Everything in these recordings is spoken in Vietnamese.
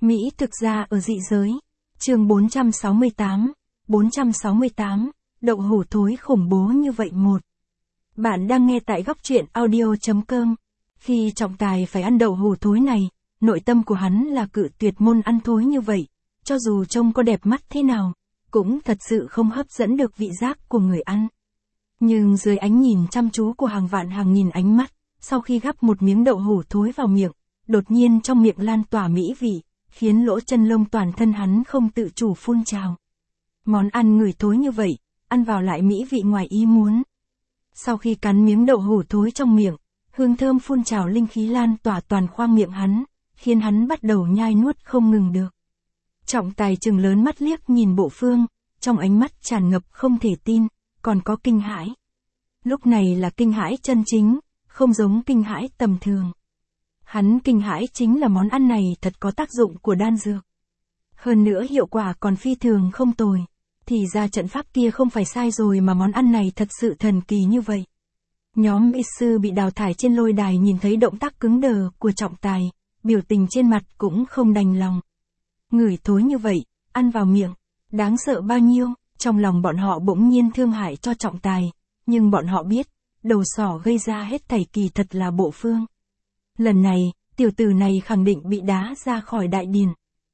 Mỹ thực ra ở dị giới. Chương 468, đậu hũ thối khủng bố như vậy một. Bạn đang nghe tại góc truyện audio.com. Khi trọng tài phải ăn đậu hũ thối này, nội tâm của hắn là cự tuyệt môn ăn thối như vậy, cho dù trông có đẹp mắt thế nào, cũng thật sự không hấp dẫn được vị giác của người ăn. Nhưng dưới ánh nhìn chăm chú của hàng vạn hàng nghìn ánh mắt, sau khi gắp một miếng đậu hũ thối vào miệng, đột nhiên trong miệng lan tỏa mỹ vị, khiến lỗ chân lông toàn thân hắn không tự chủ phun trào. Món ăn ngửi thối như vậy, ăn vào lại mỹ vị ngoài ý muốn. Sau khi cắn miếng đậu hũ thối trong miệng, hương thơm phun trào linh khí lan tỏa toàn khoang miệng hắn, khiến hắn bắt đầu nhai nuốt không ngừng được. Trọng tài trừng lớn mắt liếc nhìn Bộ Phương, trong ánh mắt tràn ngập không thể tin, còn có kinh hãi. Lúc này là kinh hãi chân chính, không giống kinh hãi tầm thường. Hắn kinh hãi chính là món ăn này thật có tác dụng của đan dược. Hơn nữa hiệu quả còn phi thường không tồi. Thì ra trận pháp kia không phải sai rồi mà món ăn này thật sự thần kỳ như vậy. Nhóm y sư bị đào thải trên lôi đài nhìn thấy động tác cứng đờ của trọng tài, biểu tình trên mặt cũng không đành lòng. Ngửi thối như vậy, ăn vào miệng, đáng sợ bao nhiêu, trong lòng bọn họ bỗng nhiên thương hại cho trọng tài, nhưng bọn họ biết, đầu sỏ gây ra hết thảy kỳ thật là Bộ Phương. Lần này, tiểu tử này khẳng định bị đá ra khỏi đại điền.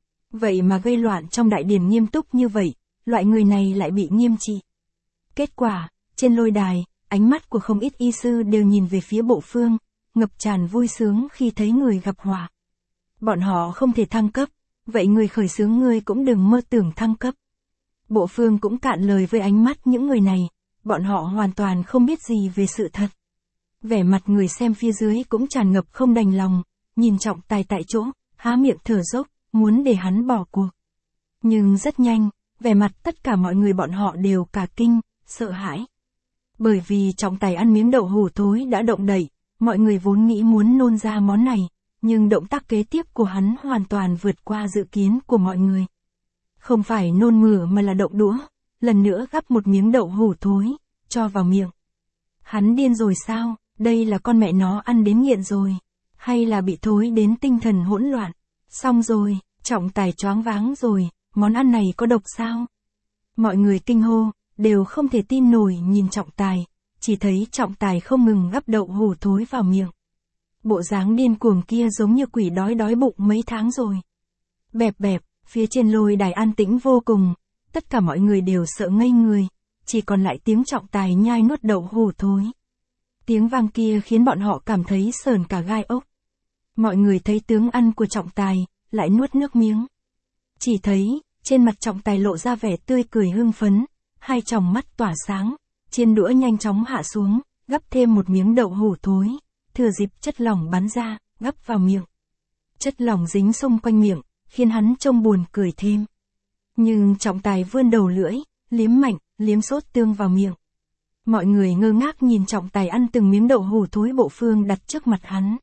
Vậy mà gây loạn trong đại điền nghiêm túc như vậy, loại người này lại bị nghiêm trị. Kết quả, trên lôi đài, ánh mắt của không ít y sư đều nhìn về phía Bộ Phương, ngập tràn vui sướng khi thấy người gặp họa. Bọn họ không thể thăng cấp, vậy người khởi xướng ngươi cũng đừng mơ tưởng thăng cấp. Bộ Phương cũng cạn lời với ánh mắt những người này, bọn họ hoàn toàn không biết gì về sự thật. Vẻ mặt người xem phía dưới cũng tràn ngập không đành lòng, nhìn trọng tài tại chỗ, há miệng thở dốc, muốn để hắn bỏ cuộc. Nhưng rất nhanh, vẻ mặt tất cả mọi người bọn họ đều cả kinh, sợ hãi. Bởi vì trọng tài ăn miếng đậu hũ thối đã động đậy, mọi người vốn nghĩ muốn nôn ra món này, nhưng động tác kế tiếp của hắn hoàn toàn vượt qua dự kiến của mọi người. Không phải nôn mửa mà là động đũa, lần nữa gắp một miếng đậu hũ thối, cho vào miệng. Hắn điên rồi sao? Đây là con mẹ nó ăn đến nghiện rồi, hay là bị thối đến tinh thần hỗn loạn? Xong rồi, trọng tài choáng váng rồi, món ăn này có độc sao? Mọi người kinh hô, đều không thể tin nổi nhìn trọng tài, chỉ thấy trọng tài không ngừng gắp đậu hũ thối vào miệng. Bộ dáng điên cuồng kia giống như quỷ đói bụng mấy tháng rồi. Bẹp bẹp, phía trên lôi đài an tĩnh vô cùng, tất cả mọi người đều sợ ngây người, chỉ còn lại tiếng trọng tài nhai nuốt đậu hũ thối. Tiếng vang kia khiến bọn họ cảm thấy sởn cả gai ốc. Mọi người thấy tướng ăn của trọng tài, lại nuốt nước miếng. Chỉ thấy, trên mặt trọng tài lộ ra vẻ tươi cười hưng phấn, hai tròng mắt tỏa sáng, chiên đũa nhanh chóng hạ xuống, gắp thêm một miếng đậu hũ thối, thừa dịp chất lỏng bắn ra, gắp vào miệng. Chất lỏng dính xung quanh miệng, khiến hắn trông buồn cười thêm. Nhưng trọng tài vươn đầu lưỡi, liếm mạnh, liếm sốt tương vào miệng. Mọi người ngơ ngác nhìn trọng tài ăn từng miếng đậu hũ thối Bộ Phương đặt trước mặt hắn.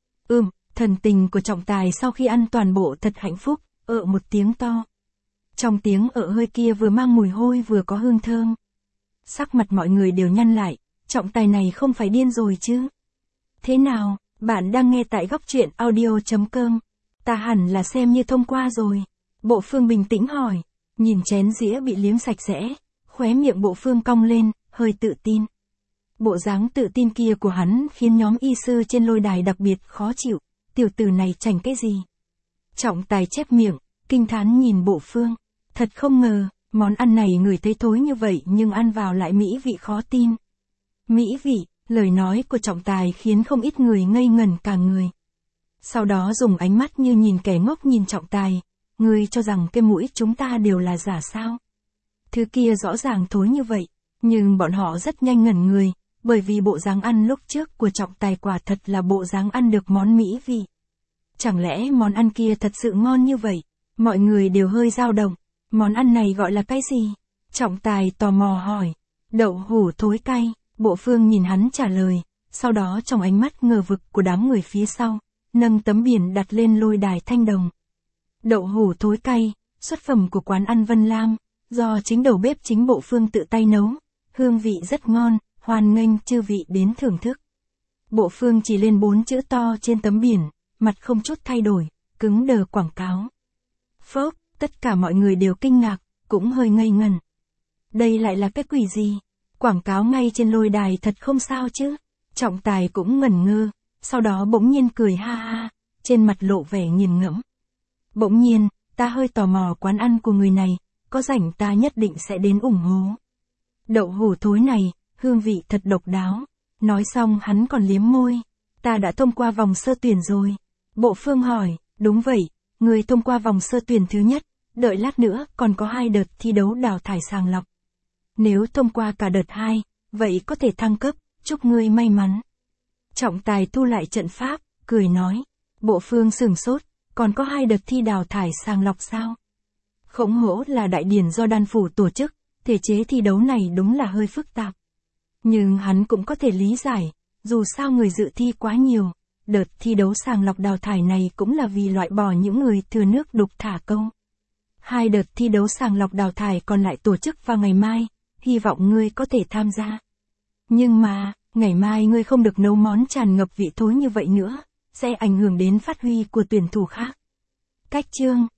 Thần tình của trọng tài sau khi ăn toàn bộ thật hạnh phúc, một tiếng to. Trong tiếng hơi kia vừa mang mùi hôi vừa có hương thơm. Sắc mặt mọi người đều nhăn lại, trọng tài này không phải điên rồi chứ? Thế nào, bạn đang nghe tại góc truyện audio.com. Ta hẳn là xem như thông qua rồi. Bộ Phương bình tĩnh hỏi, nhìn chén dĩa bị liếm sạch sẽ, khóe miệng Bộ Phương cong lên, hơi tự tin. Bộ dáng tự tin kia của hắn khiến nhóm y sư trên lôi đài đặc biệt khó chịu, tiểu tử này chảnh cái gì? Trọng tài chép miệng, kinh thán nhìn Bộ Phương, thật không ngờ, món ăn này ngửi thấy thối như vậy nhưng ăn vào lại mỹ vị khó tin. Mỹ vị, lời nói của trọng tài khiến không ít người ngây ngẩn cả người. Sau đó dùng ánh mắt như nhìn kẻ ngốc nhìn trọng tài, ngươi cho rằng cái mũi chúng ta đều là giả sao? Thứ kia rõ ràng thối như vậy. Nhưng bọn họ rất nhanh ngẩn người, bởi vì bộ dáng ăn lúc trước của trọng tài quả thật là bộ dáng ăn được món mỹ vị. Chẳng lẽ món ăn kia thật sự ngon như vậy? Mọi người đều hơi dao động. Món ăn này gọi là cái gì? Trọng tài tò mò hỏi. Đậu hũ thối cay. Bộ Phương nhìn hắn trả lời, sau đó trong ánh mắt ngờ vực của đám người phía sau, nâng tấm biển đặt lên lôi đài thanh đồng. Đậu hũ thối cay, xuất phẩm của quán ăn Vân Lam, do chính đầu bếp chính Bộ Phương tự tay nấu. Hương vị rất ngon, hoan nghênh chư vị đến thưởng thức. Bộ Phương chỉ lên 4 chữ to trên tấm biển, mặt không chút thay đổi, cứng đờ quảng cáo. Phốc, tất cả mọi người đều kinh ngạc, cũng hơi ngây ngẩn. Đây lại là cái quỷ gì? Quảng cáo ngay trên lôi đài thật không sao chứ? Trọng tài cũng ngẩn ngơ, sau đó bỗng nhiên cười ha ha, trên mặt lộ vẻ nghiền ngẫm. Bỗng nhiên, ta hơi tò mò quán ăn của người này, có rảnh ta nhất định sẽ đến ủng hộ. Đậu hũ thối này, hương vị thật độc đáo. Nói xong hắn còn liếm môi. Ta đã thông qua vòng sơ tuyển rồi. Bộ Phương hỏi, đúng vậy, người thông qua vòng sơ tuyển thứ nhất, đợi lát nữa còn có 2 đợt thi đấu đào thải sàng lọc. Nếu thông qua cả đợt 2, vậy có thể thăng cấp, chúc ngươi may mắn. Trọng tài thu lại trận pháp, cười nói. Bộ Phương sửng sốt, còn có 2 đợt thi đào thải sàng lọc sao? Khổng hỗ là đại điển do đan phủ tổ chức, thể chế thi đấu này đúng là hơi phức tạp. Nhưng hắn cũng có thể lý giải, dù sao người dự thi quá nhiều, đợt thi đấu sàng lọc đào thải này cũng là vì loại bỏ những người thừa nước đục thả câu. 2 đợt thi đấu sàng lọc đào thải còn lại tổ chức vào ngày mai, hy vọng ngươi có thể tham gia. Nhưng mà, ngày mai ngươi không được nấu món tràn ngập vị thối như vậy nữa, sẽ ảnh hưởng đến phát huy của tuyển thủ khác. Cách chương